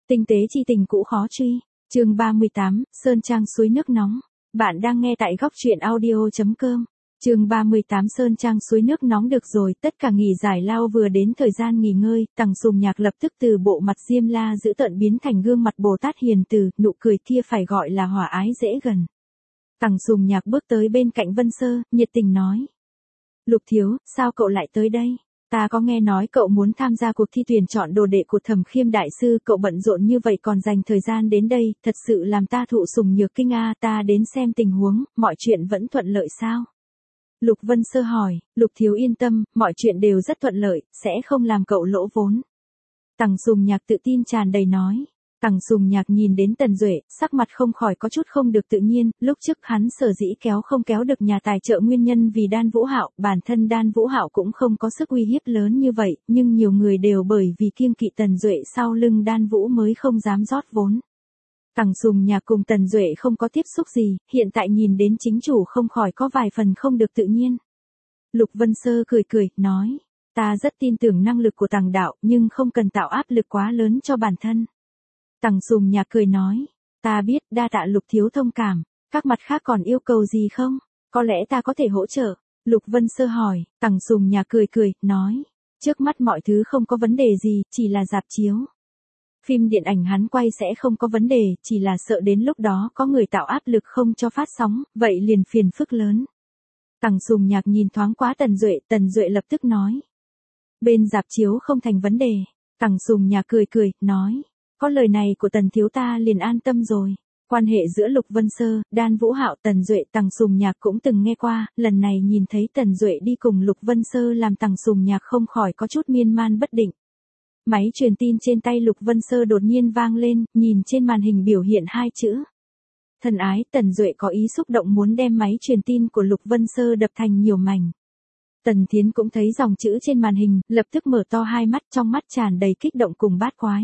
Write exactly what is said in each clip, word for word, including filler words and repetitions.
Tinh tế chi tình cũ khó truy. Chương ba mươi tám, Sơn Trang suối nước nóng. Bạn đang nghe tại góc truyện audio chấm com. Chương ba mươi tám Sơn Trang suối nước nóng. Được rồi, tất cả nghỉ giải lao vừa đến thời gian nghỉ ngơi, Tằng Sùng Nhạc lập tức từ bộ mặt diêm la dữ tợn biến thành gương mặt Bồ Tát hiền từ, nụ cười kia phải gọi là hòa ái dễ gần. Tằng Sùng Nhạc bước tới bên cạnh Vân Sơ, nhiệt tình nói: Lục thiếu, sao cậu lại tới đây? Ta có nghe nói cậu muốn tham gia cuộc thi tuyển chọn đồ đệ của Thẩm Khiêm đại sư, cậu bận rộn như vậy còn dành thời gian đến đây, thật sự làm ta thụ sùng nhược kinh a. Ta đến xem tình huống, mọi chuyện vẫn thuận lợi sao? Lục Vân Sơ hỏi. Lục thiếu yên tâm, mọi chuyện đều rất thuận lợi, sẽ không làm cậu lỗ vốn. Tằng Sùng Nhạc tự tin tràn đầy nói. Tằng Sùng Nhạc nhìn đến Tần Duệ, sắc mặt không khỏi có chút không được tự nhiên, lúc trước hắn sở dĩ kéo không kéo được nhà tài trợ nguyên nhân vì Đan Vũ Hạo, bản thân Đan Vũ Hạo cũng không có sức uy hiếp lớn như vậy, nhưng nhiều người đều bởi vì kiêng kỵ Tần Duệ sau lưng Đan Vũ mới không dám rót vốn. Tằng Sùng Nhạc cùng Tần Duệ không có tiếp xúc gì, hiện tại nhìn đến chính chủ không khỏi có vài phần không được tự nhiên. Lục Vân Sơ cười cười, nói, ta rất tin tưởng năng lực của Tằng đạo, nhưng không cần tạo áp lực quá lớn cho bản thân. Tằng Sùng Nhạc cười nói, ta biết, đa tạ Lục thiếu thông cảm, các mặt khác còn yêu cầu gì không? Có lẽ ta có thể hỗ trợ. Lục Vân Sơ hỏi. Tằng Sùng Nhạc cười cười, nói, trước mắt mọi thứ không có vấn đề gì, chỉ là rạp chiếu. Phim điện ảnh hắn quay sẽ không có vấn đề, chỉ là sợ đến lúc đó có người tạo áp lực không cho phát sóng, vậy liền phiền phức lớn. Tằng Sùng Nhạc nhìn thoáng qua Tần Duệ, Tần Duệ lập tức nói, bên rạp chiếu không thành vấn đề. Tằng Sùng Nhạc cười cười, nói, có lời này của Tần thiếu ta liền an tâm rồi. Quan hệ giữa Lục Vân Sơ, Đan Vũ Hạo, Tần Duệ, Tằng Sùng Nhạc cũng từng nghe qua, lần này nhìn thấy Tần Duệ đi cùng Lục Vân Sơ làm Tằng Sùng Nhạc không khỏi có chút miên man bất định. Máy truyền tin trên tay Lục Vân Sơ đột nhiên vang lên, nhìn trên màn hình biểu hiện hai chữ. Thân ái. Tần Duệ có ý xúc động muốn đem máy truyền tin của Lục Vân Sơ đập thành nhiều mảnh. Tần Thiến cũng thấy dòng chữ trên màn hình, lập tức mở to hai mắt, trong mắt tràn đầy kích động cùng bát quái.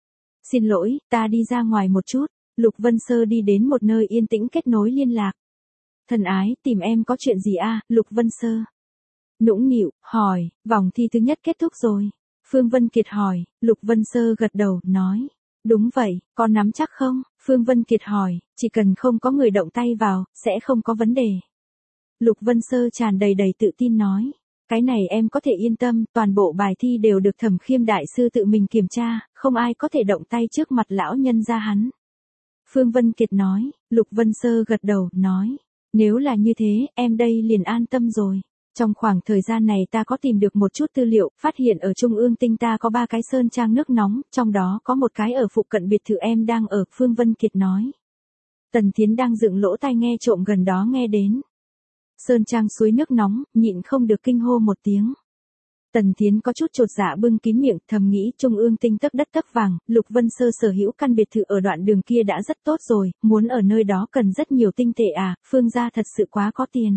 Xin lỗi, ta đi ra ngoài một chút. Lục Vân Sơ đi đến một nơi yên tĩnh kết nối liên lạc. Thân ái, tìm em có chuyện gì a? Lục Vân Sơ nũng nịu hỏi. Vòng thi thứ nhất kết thúc rồi. Phương Vân Kiệt hỏi. Lục Vân Sơ gật đầu, nói, đúng vậy, có nắm chắc không? Phương Vân Kiệt hỏi. Chỉ cần không có người động tay vào, sẽ không có vấn đề. Lục Vân Sơ tràn đầy đầy tự tin nói, cái này em có thể yên tâm, toàn bộ bài thi đều được Thẩm Khiêm đại sư tự mình kiểm tra, không ai có thể động tay trước mặt lão nhân gia hắn. Phương Vân Kiệt nói. Lục Vân Sơ gật đầu, nói, nếu là như thế, em đây liền an tâm rồi. Trong khoảng thời gian này ta có tìm được một chút tư liệu, phát hiện ở Trung ương Tinh ta có ba cái sơn trang nước nóng, trong đó có một cái ở phụ cận biệt thự em đang ở. Phương Vân Kiệt nói. Tần Thiến đang dựng lỗ tai nghe trộm gần đó nghe đến sơn trang suối nước nóng, nhịn không được kinh hô một tiếng. Tần Thiến có chút chột dạ bưng kín miệng, thầm nghĩ Trung ương Tinh tấc đất tấc vàng, Lục Vân Sơ sở hữu căn biệt thự ở đoạn đường kia đã rất tốt rồi, muốn ở nơi đó cần rất nhiều tinh tệ à, Phương gia thật sự quá có tiền.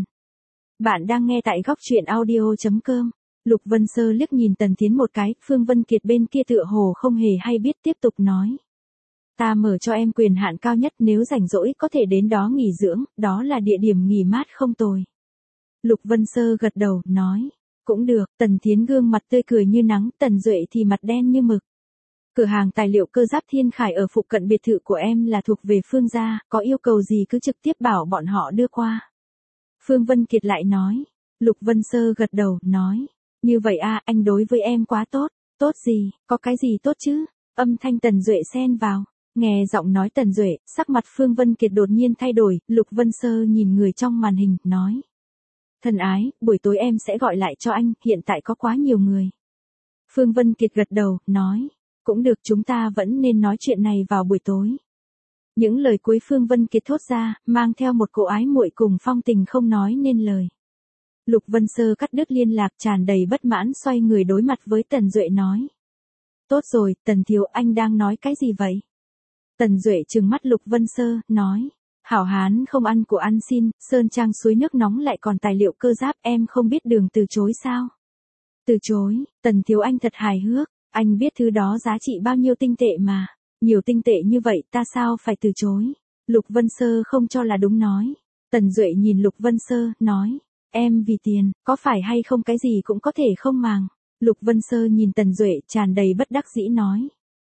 Bạn đang nghe tại góc truyện audio chấm com. Lục Vân Sơ liếc nhìn Tần Thiến một cái, Phương Vân Kiệt bên kia tựa hồ không hề hay biết tiếp tục nói. Ta mở cho em quyền hạn cao nhất, nếu rảnh rỗi có thể đến đó nghỉ dưỡng, đó là địa điểm nghỉ mát không tồi. Lục Vân Sơ gật đầu, nói, cũng được. Tần Thiến gương mặt tươi cười như nắng, Tần Duệ thì mặt đen như mực. Cửa hàng tài liệu cơ giáp Thiên Khải ở phụ cận biệt thự của em là thuộc về Phương gia, có yêu cầu gì cứ trực tiếp bảo bọn họ đưa qua. Phương Vân Kiệt lại nói. Lục Vân Sơ gật đầu, nói, như vậy a, anh đối với em quá tốt. Tốt gì, có cái gì tốt chứ? Âm thanh Tần Duệ xen vào. Nghe giọng nói Tần Duệ, sắc mặt Phương Vân Kiệt đột nhiên thay đổi, Lục Vân Sơ nhìn người trong màn hình, nói, thân ái, buổi tối em sẽ gọi lại cho anh, hiện tại có quá nhiều người. Phương Vân Kiệt gật đầu, nói, cũng được, chúng ta vẫn nên nói chuyện này vào buổi tối. Những lời cuối Phương Vân Kiệt thốt ra, mang theo một cỗ ái muội cùng phong tình không nói nên lời. Lục Vân Sơ cắt đứt liên lạc, tràn đầy bất mãn xoay người đối mặt với Tần Duệ nói. Tốt rồi, Tần thiếu, anh đang nói cái gì vậy? Tần Duệ trừng mắt Lục Vân Sơ, nói, hảo hán không ăn của ăn xin, sơn trang suối nước nóng lại còn tài liệu cơ giáp, em không biết đường từ chối sao? Từ chối? Tần thiếu anh thật hài hước, anh biết thứ đó giá trị bao nhiêu tinh tệ mà. Nhiều tinh tệ như vậy ta sao phải từ chối? Lục Vân Sơ không cho là đúng nói. Tần Duệ nhìn Lục Vân Sơ, nói, em vì tiền, có phải hay không cái gì cũng có thể không màng. Lục Vân Sơ nhìn Tần Duệ tràn đầy bất đắc dĩ nói.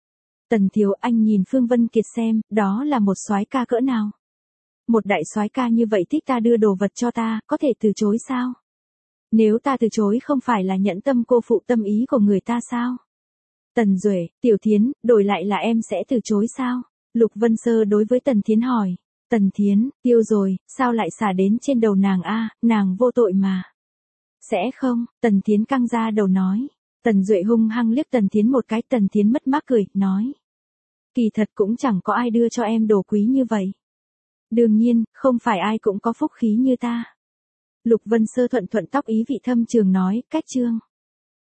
Tần thiếu, anh nhìn Phương Vân Kiệt xem, đó là một soái ca cỡ nào. Một đại soái ca như vậy thích ta đưa đồ vật cho ta, có thể từ chối sao? Nếu ta từ chối không phải là nhẫn tâm cô phụ tâm ý của người ta sao? Tần Duệ, Tiểu Thiến, đổi lại là em sẽ từ chối sao? Lục Vân Sơ đối với Tần Thiến hỏi. Tần Thiến, tiêu rồi, sao lại xả đến trên đầu nàng a, nàng vô tội mà. Sẽ không, Tần Thiến căng ra đầu nói. Tần Duệ hung hăng liếc Tần Thiến một cái, Tần Thiến mất mát cười, nói. Kỳ thật cũng chẳng có ai đưa cho em đồ quý như vậy. Đương nhiên, không phải ai cũng có phúc khí như ta. Lục Vân Sơ thuận thuận tóc ý vị thâm trường nói, cách chương.